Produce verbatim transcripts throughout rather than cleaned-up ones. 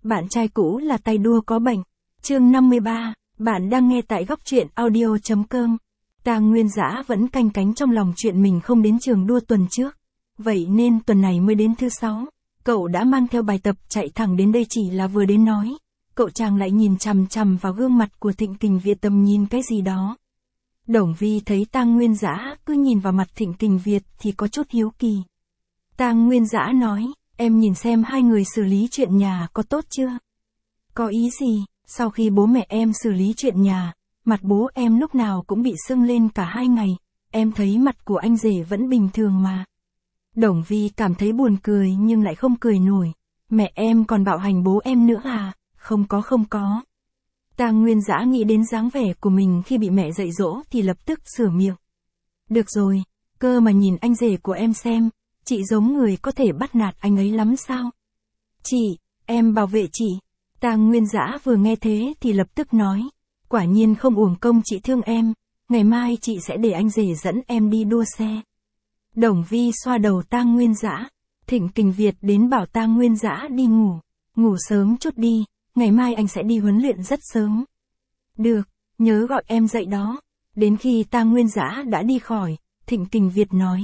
Bạn trai cũ là tay đua có bệnh. Chương năm mươi ba, bạn đang nghe tại góc truyện audio chấm com. Tang Nguyên Dã vẫn canh cánh trong lòng chuyện mình không đến trường đua tuần trước. Vậy nên tuần này mới đến thứ sáu, cậu đã mang theo bài tập chạy thẳng đến đây chỉ là vừa đến nói. Cậu chàng lại nhìn chằm chằm vào gương mặt của Thịnh Kình Việt tầm nhìn cái gì đó. Đồng Vi thấy Tang Nguyên Dã cứ nhìn vào mặt Thịnh Kình Việt thì có chút hiếu kỳ. Tang Nguyên Dã nói, em nhìn xem hai người xử lý chuyện nhà có tốt chưa? Có ý gì? Sau khi bố mẹ em xử lý chuyện nhà, mặt bố em lúc nào cũng bị sưng lên cả hai ngày, em thấy mặt của anh rể vẫn bình thường mà. Đồng Vi cảm thấy buồn cười nhưng lại không cười nổi. Mẹ em còn bạo hành bố em nữa à? Không có không có. Tang Nguyên Dã nghĩ đến dáng vẻ của mình khi bị mẹ dạy dỗ thì lập tức sửa miệng. Được rồi, cơ mà nhìn anh rể của em xem, chị giống người có thể bắt nạt anh ấy lắm sao? Chị, em bảo vệ chị. Tang Nguyên Dã vừa nghe thế thì lập tức nói, quả nhiên không uổng công chị thương em, ngày mai chị sẽ để anh rể dẫn em đi đua xe. Đồng Vi xoa đầu Tang Nguyên Dã, Thịnh Kình Việt đến bảo Tang Nguyên Dã đi ngủ, ngủ sớm chút đi, ngày mai anh sẽ đi huấn luyện rất sớm. Được, nhớ gọi em dậy đó. Đến khi Tang Nguyên Dã đã đi khỏi, Thịnh Kình Việt nói,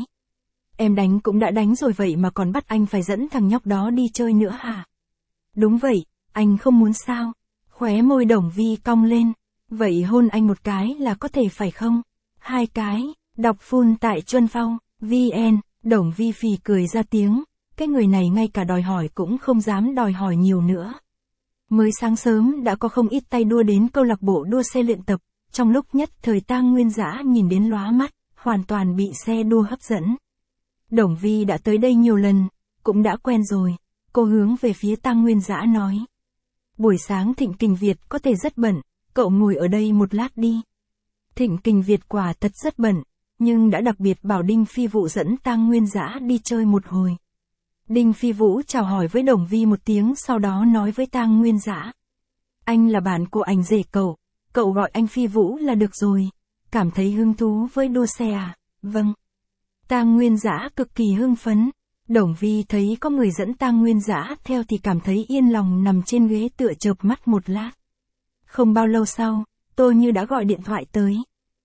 em đánh cũng đã đánh rồi vậy mà còn bắt anh phải dẫn thằng nhóc đó đi chơi nữa hả? Đúng vậy, anh không muốn sao? Khóe môi Đồng Vi cong lên, vậy hôn anh một cái là có thể phải không? Hai cái, đọc full tại Chuân Phong, vê en, Đồng Vi phì cười ra tiếng, cái người này ngay cả đòi hỏi cũng không dám đòi hỏi nhiều nữa. Mới sáng sớm đã có không ít tay đua đến câu lạc bộ đua xe luyện tập, trong lúc nhất thời Tang Nguyên Dã nhìn đến lóa mắt, hoàn toàn bị xe đua hấp dẫn. Đồng Vi đã tới đây nhiều lần, cũng đã quen rồi, cô hướng về phía Tang Nguyên Dã nói. Buổi sáng Thịnh Kình Việt có thể rất bận, cậu ngồi ở đây một lát đi. Thịnh Kình Việt quả thật rất bận, nhưng đã đặc biệt bảo Đinh Phi Vũ dẫn Tang Nguyên Dã đi chơi một hồi. Đinh Phi Vũ chào hỏi với Đồng Vi một tiếng sau đó nói với Tang Nguyên Dã. Anh là bạn của anh rể cậu, cậu gọi anh Phi Vũ là được rồi, cảm thấy hứng thú với đua xe à? Vâng. Tang Nguyên Dã cực kỳ hưng phấn. Đồng Vi thấy có người dẫn Tang Nguyên Dã theo thì cảm thấy yên lòng nằm trên ghế tựa chợp mắt một lát. Không bao lâu sau, tôi như đã gọi điện thoại tới.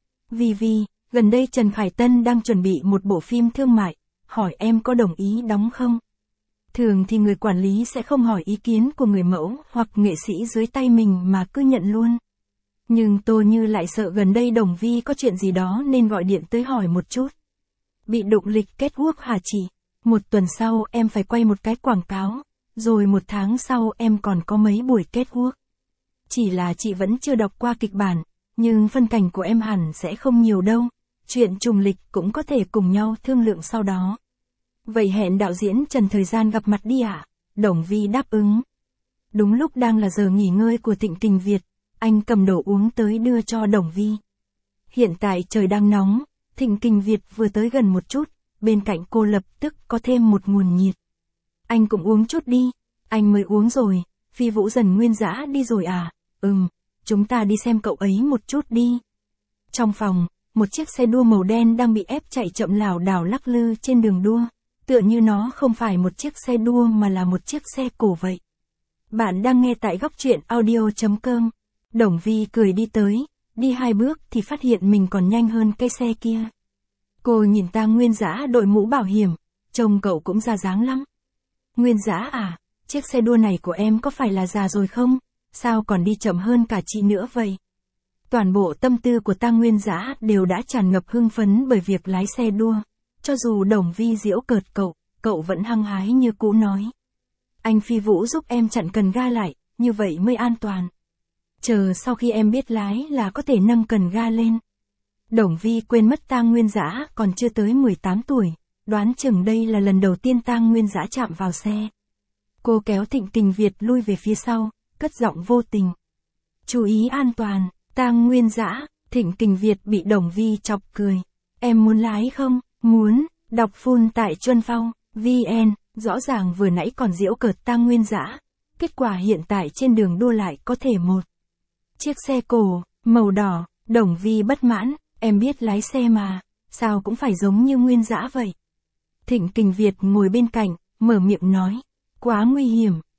Vi Vi, gần đây Trần Khải Tân đang chuẩn bị một bộ phim thương mại, hỏi em có đồng ý đóng không? Thường thì người quản lý sẽ không hỏi ý kiến của người mẫu hoặc nghệ sĩ dưới tay mình mà cứ nhận luôn. Nhưng tôi như lại sợ gần đây Đồng Vi có chuyện gì đó nên gọi điện tới hỏi một chút. Bị đụng lịch kết work hả chị? Một tuần sau em phải quay một cái quảng cáo, rồi một tháng sau em còn có mấy buổi kết work. Chỉ là chị vẫn chưa đọc qua kịch bản, nhưng phân cảnh của em hẳn sẽ không nhiều đâu, chuyện trùng lịch cũng có thể cùng nhau thương lượng sau đó. Vậy hẹn đạo diễn Trần thời gian gặp mặt đi ạ. À? Đồng Vi đáp ứng. Đúng lúc đang là giờ nghỉ ngơi của Thịnh Kình Việt, anh cầm đồ uống tới đưa cho Đồng Vi. Hiện tại trời đang nóng, Thịnh Kình Việt vừa tới gần một chút, bên cạnh cô lập tức có thêm một nguồn nhiệt. Anh cũng uống chút đi. Anh mới uống rồi. Phi Vũ Dần Nguyên Dã đi rồi à? Ừm, chúng ta đi xem cậu ấy một chút đi. Trong phòng, một chiếc xe đua màu đen đang bị ép chạy chậm lảo đảo lắc lư trên đường đua. Tựa như nó không phải một chiếc xe đua mà là một chiếc xe cổ vậy. Bạn đang nghe tại góc truyện audio chấm com. Đồng Vi cười đi tới, đi hai bước thì phát hiện mình còn nhanh hơn cái xe kia. Cô nhìn Tang Nguyên Dã đội mũ bảo hiểm, trông cậu cũng già dáng lắm. Nguyên Dã à, chiếc xe đua này của em có phải là già rồi không? Sao còn đi chậm hơn cả chị nữa vậy? Toàn bộ tâm tư của Tang Nguyên Dã đều đã tràn ngập hưng phấn bởi việc lái xe đua. Cho dù Đồng Vi giễu cợt cậu, cậu vẫn hăng hái như cũ nói. Anh Phi Vũ giúp em chặn cần ga lại, như vậy mới an toàn. Chờ sau khi em biết lái là có thể nâng cần ga lên. Đồng Vi quên mất Tang Nguyên Dã còn chưa tới mười tám tuổi, đoán chừng đây là lần đầu tiên Tang Nguyên Dã chạm vào xe. Cô kéo Thịnh Kình Việt lui về phía sau, cất giọng vô tình. Chú ý an toàn, Tang Nguyên Dã. Thịnh Kình Việt bị Đồng Vi chọc cười. Em muốn lái không? Muốn, đọc full tại Chuân Phong, vê en, rõ ràng vừa nãy còn giễu cợt Tang Nguyên Dã. Kết quả hiện tại trên đường đua lại có thể một chiếc xe cổ, màu đỏ. Đồng Vi bất mãn, em biết lái xe mà, sao cũng phải giống như Nguyên Dã vậy. Thịnh Kình Việt ngồi bên cạnh, mở miệng nói, quá nguy hiểm,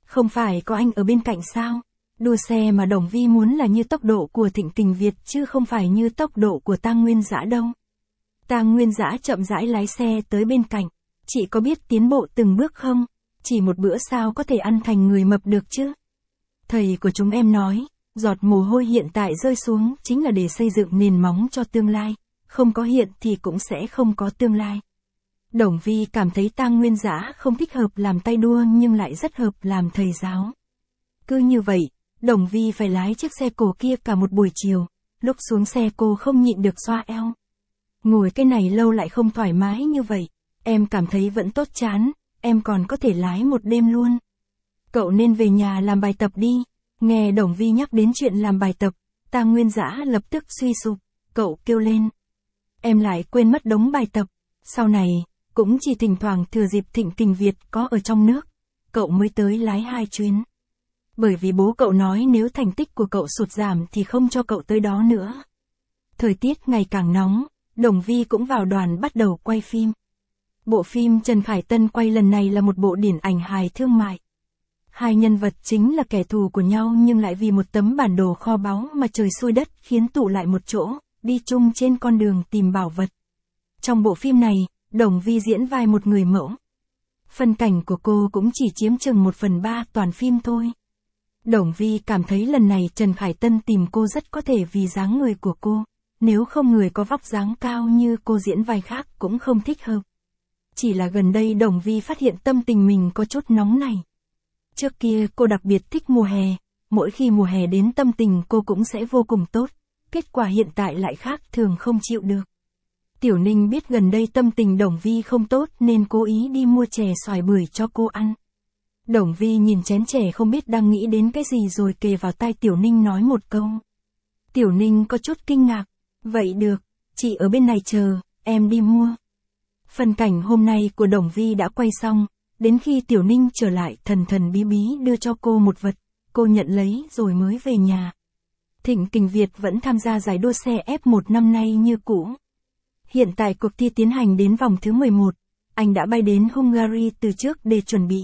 Không phải có anh ở bên cạnh sao? Đua xe mà Đồng Vi muốn là như tốc độ của Thịnh Kình Việt chứ không phải như tốc độ của Tang Nguyên Dã đâu. Tang Nguyên Dã chậm rãi lái xe tới bên cạnh. Chị có biết tiến bộ từng bước không? Chỉ một bữa sao có thể ăn thành người mập được chứ? Thầy của chúng em nói, giọt mồ hôi hiện tại rơi xuống chính là để xây dựng nền móng cho tương lai. Không có hiện thì cũng sẽ không có tương lai. Đồng Vi cảm thấy Tang Nguyên Dã không thích hợp làm tay đua nhưng lại rất hợp làm thầy giáo. Cứ như vậy, Đồng Vi phải lái chiếc xe cổ kia cả một buổi chiều. Lúc xuống xe cô không nhịn được xoa eo. Ngồi cái này lâu lại không thoải mái như vậy. Em cảm thấy vẫn tốt chán, em còn có thể lái một đêm luôn. Cậu nên về nhà làm bài tập đi. Nghe Đồng Vi nhắc đến chuyện làm bài tập, Tang Nguyên Dã lập tức suy sụp. Cậu kêu lên. Em lại quên mất đống bài tập. Sau này, cũng chỉ thỉnh thoảng thừa dịp Thịnh Kình Việt có ở trong nước, cậu mới tới lái hai chuyến. Bởi vì bố cậu nói nếu thành tích của cậu sụt giảm thì không cho cậu tới đó nữa. Thời tiết ngày càng nóng, Đồng Vi cũng vào đoàn bắt đầu quay phim. Bộ phim Trần Khải Tân quay lần này là một bộ điển ảnh hài thương mại. Hai nhân vật chính là kẻ thù của nhau nhưng lại vì một tấm bản đồ kho báu mà trời xui đất khiến tụ lại một chỗ, đi chung trên con đường tìm bảo vật. Trong bộ phim này, Đồng Vi diễn vai một người mẫu. Phân cảnh của cô cũng chỉ chiếm chừng một phần ba toàn phim thôi. Đồng Vi cảm thấy lần này Trần Khải Tân tìm cô rất có thể vì dáng người của cô. Nếu không người có vóc dáng cao như cô diễn vai khác cũng không thích hợp. Chỉ là gần đây Đồng Vi phát hiện tâm tình mình có chút nóng này. Trước kia cô đặc biệt thích mùa hè, mỗi khi mùa hè đến tâm tình cô cũng sẽ vô cùng tốt. Kết quả hiện tại lại khác thường không chịu được. Tiểu Ninh biết gần đây tâm tình Đồng Vi không tốt nên cố ý đi mua chè xoài bưởi cho cô ăn. Đồng Vi nhìn chén chè không biết đang nghĩ đến cái gì rồi kề vào tai Tiểu Ninh nói một câu. Tiểu Ninh có chút kinh ngạc. Vậy được, chị ở bên này chờ, em đi mua. Phần cảnh hôm nay của Đồng Vi đã quay xong, đến khi Tiểu Ninh trở lại thần thần bí bí đưa cho cô một vật, cô nhận lấy rồi mới về nhà. Thịnh Kình Việt vẫn tham gia giải đua xe F một năm nay như cũ. Hiện tại cuộc thi tiến hành đến vòng thứ mười một, anh đã bay đến Hungary từ trước để chuẩn bị.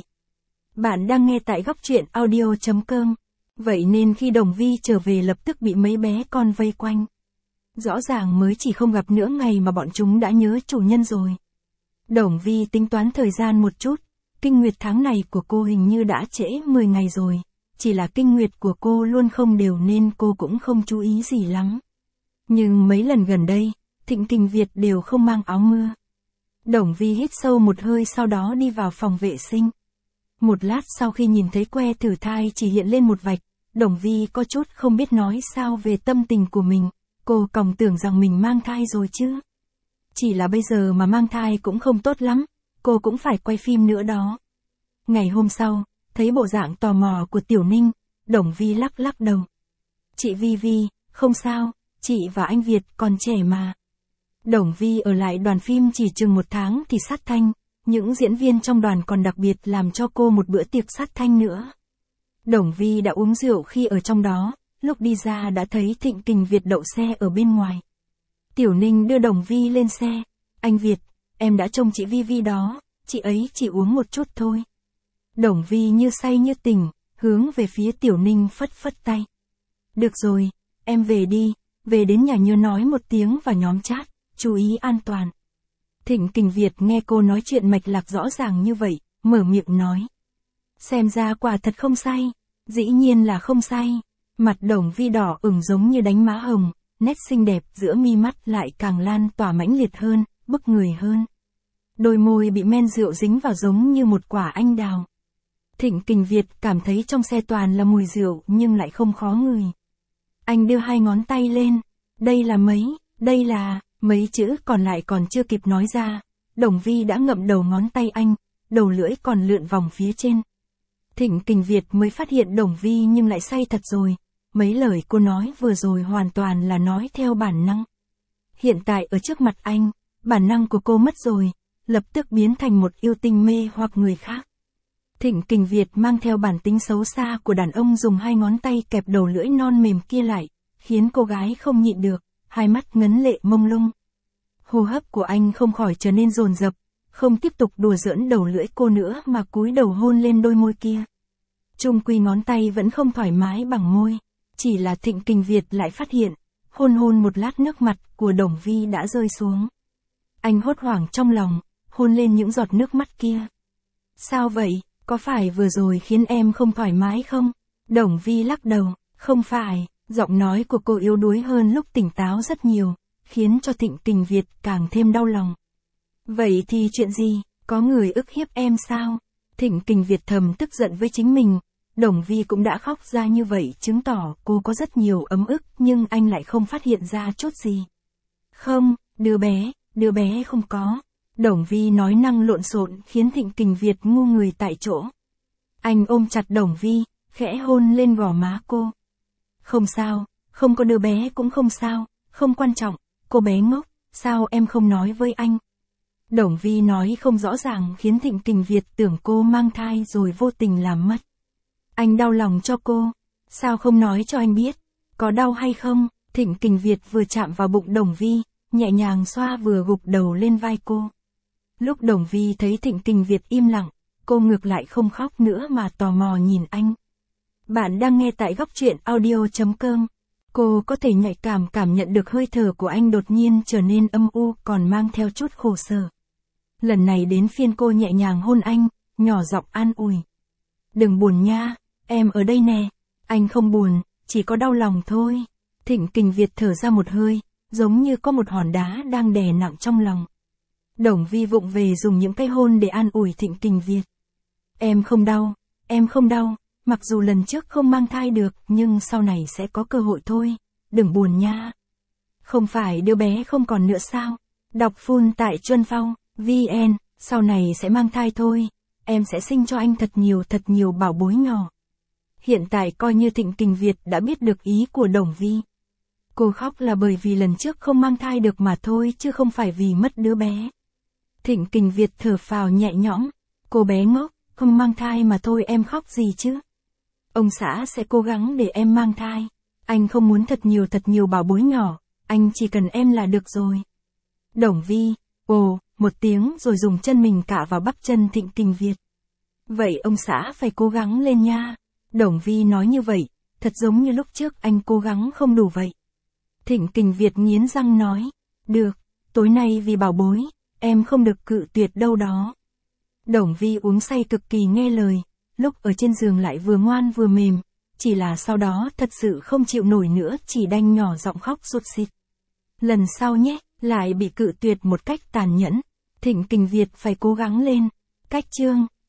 Bạn đang nghe tại góc truyện audio chấm com, vậy nên khi Đồng Vi trở về lập tức bị mấy bé con vây quanh. Rõ ràng mới chỉ không gặp nửa ngày mà bọn chúng đã nhớ chủ nhân rồi. Đồng Vi tính toán thời gian một chút, kinh nguyệt tháng này của cô hình như đã trễ mười ngày rồi, chỉ là kinh nguyệt của cô luôn không đều nên cô cũng không chú ý gì lắm. Nhưng mấy lần gần đây, Thịnh Kình Việt đều không mang áo mưa. Đồng Vi hít sâu một hơi sau đó đi vào phòng vệ sinh. Một lát sau khi nhìn thấy que thử thai chỉ hiện lên một vạch, Đồng Vi có chút không biết nói sao về tâm tình của mình, cô còng tưởng rằng mình mang thai rồi chứ. Chỉ là bây giờ mà mang thai cũng không tốt lắm, cô cũng phải quay phim nữa đó. Ngày hôm sau, thấy bộ dạng tò mò của Tiểu Ninh, Đồng Vi lắc lắc đầu. Chị Vi Vi, không sao, chị và anh Việt còn trẻ mà. Đồng Vi ở lại đoàn phim chỉ chừng một tháng thì sát thanh, những diễn viên trong đoàn còn đặc biệt làm cho cô một bữa tiệc sát thanh nữa. Đồng Vi đã uống rượu khi ở trong đó, lúc đi ra đã thấy Thịnh Kình Việt đậu xe ở bên ngoài. Tiểu Ninh đưa Đồng Vi lên xe. Anh Việt, em đã trông chị Vi Vi đó, chị ấy chỉ uống một chút thôi. Đồng Vi như say như tỉnh, hướng về phía Tiểu Ninh phất phất tay. Được rồi, em về đi, về đến nhà nhớ nói một tiếng vào nhóm chat, chú ý an toàn. Thịnh Kình Việt nghe cô nói chuyện mạch lạc rõ ràng như vậy, mở miệng nói. Xem ra quả thật không say, dĩ nhiên là không say. Mặt Đồng Vi đỏ ửng giống như đánh má hồng, nét xinh đẹp giữa mi mắt lại càng lan tỏa mãnh liệt hơn, bức người hơn. Đôi môi bị men rượu dính vào giống như một quả anh đào. Thịnh Kình Việt cảm thấy trong xe toàn là mùi rượu nhưng lại không khó ngửi. Anh đưa hai ngón tay lên, đây là mấy, đây là, mấy chữ còn lại còn chưa kịp nói ra. Đồng Vi đã ngậm đầu ngón tay anh, đầu lưỡi còn lượn vòng phía trên. Thịnh Kình Việt mới phát hiện Đồng Vi nhưng lại say thật rồi. Mấy lời cô nói vừa rồi hoàn toàn là nói theo bản năng. Hiện tại ở trước mặt anh, bản năng của cô mất rồi, lập tức biến thành một yêu tinh mê hoặc người khác. Thịnh Kình Việt mang theo bản tính xấu xa của đàn ông dùng hai ngón tay kẹp đầu lưỡi non mềm kia lại, khiến cô gái không nhịn được, hai mắt ngấn lệ mông lung. Hô hấp của anh không khỏi trở nên dồn dập, không tiếp tục đùa giỡn đầu lưỡi cô nữa mà cúi đầu hôn lên đôi môi kia. Chung quy ngón tay vẫn không thoải mái bằng môi. Chỉ là Thịnh Kình Việt lại phát hiện, hôn hôn một lát nước mặt của Đồng Vi đã rơi xuống. Anh hốt hoảng trong lòng, hôn lên những giọt nước mắt kia. Sao vậy, có phải vừa rồi khiến em không thoải mái không? Đồng Vi lắc đầu, không phải, giọng nói của cô yếu đuối hơn lúc tỉnh táo rất nhiều, khiến cho Thịnh Kình Việt càng thêm đau lòng. Vậy thì chuyện gì, có người ức hiếp em sao? Thịnh Kình Việt thầm tức giận với chính mình. Đồng Vi cũng đã khóc ra như vậy chứng tỏ cô có rất nhiều ấm ức nhưng anh lại không phát hiện ra chút gì. Không, đứa bé, đứa bé không có. Đồng Vi nói năng lộn xộn khiến Thịnh Kình Việt ngu người tại chỗ. Anh ôm chặt Đồng Vi, khẽ hôn lên gò má cô. Không sao, không có đứa bé cũng không sao, không quan trọng, cô bé ngốc, sao em không nói với anh? Đồng Vi nói không rõ ràng khiến Thịnh Kình Việt tưởng cô mang thai rồi vô tình làm mất. Anh đau lòng cho cô, sao không nói cho anh biết, có đau hay không? Thịnh Kình Việt vừa chạm vào bụng Đồng Vi, nhẹ nhàng xoa vừa gục đầu lên vai cô. Lúc Đồng Vi thấy Thịnh Kình Việt im lặng, cô ngược lại không khóc nữa mà tò mò nhìn anh. Bạn đang nghe tại góc truyện audio chấm com. Cô có thể nhạy cảm cảm nhận được hơi thở của anh đột nhiên trở nên âm u còn mang theo chút khổ sở. Lần này đến phiên cô nhẹ nhàng hôn anh, nhỏ giọng an ủi. Đừng buồn nha, em ở đây nè. Anh không buồn, chỉ có đau lòng thôi. Thịnh Kình Việt thở ra một hơi, giống như có một hòn đá đang đè nặng trong lòng. Đồng Vi vụng về dùng những cái hôn để an ủi Thịnh Kình Việt. Em không đau, em không đau, mặc dù lần trước không mang thai được nhưng sau này sẽ có cơ hội thôi, đừng buồn nha. Không phải đứa bé không còn nữa sao? Đọc full tại Chuân Phong, vê en, sau này sẽ mang thai thôi, em sẽ sinh cho anh thật nhiều thật nhiều bảo bối nhỏ. Hiện tại coi như Thịnh Kình Việt đã biết được ý của Đồng Vi. Cô khóc là bởi vì lần trước không mang thai được mà thôi chứ không phải vì mất đứa bé. Thịnh Kình Việt thở phào nhẹ nhõm, cô bé ngốc, không mang thai mà thôi em khóc gì chứ. Ông xã sẽ cố gắng để em mang thai, anh không muốn thật nhiều thật nhiều bảo bối nhỏ, anh chỉ cần em là được rồi. Đồng Vi, ồ, một tiếng rồi dùng chân mình cạ vào bắp chân Thịnh Kình Việt. Vậy ông xã phải cố gắng lên nha. Đồng Vi nói như vậy, thật giống như lúc trước anh cố gắng không đủ vậy. Thịnh Kình Việt nghiến răng nói, được, tối nay vì bảo bối, em không được cự tuyệt đâu đó. Đồng Vi uống say cực kỳ nghe lời, lúc ở trên giường lại vừa ngoan vừa mềm, chỉ là sau đó thật sự không chịu nổi nữa chỉ đành nhỏ giọng khóc sụt sịt. Lần sau nhé, lại bị cự tuyệt một cách tàn nhẫn, Thịnh Kình Việt phải cố gắng lên. Cách chương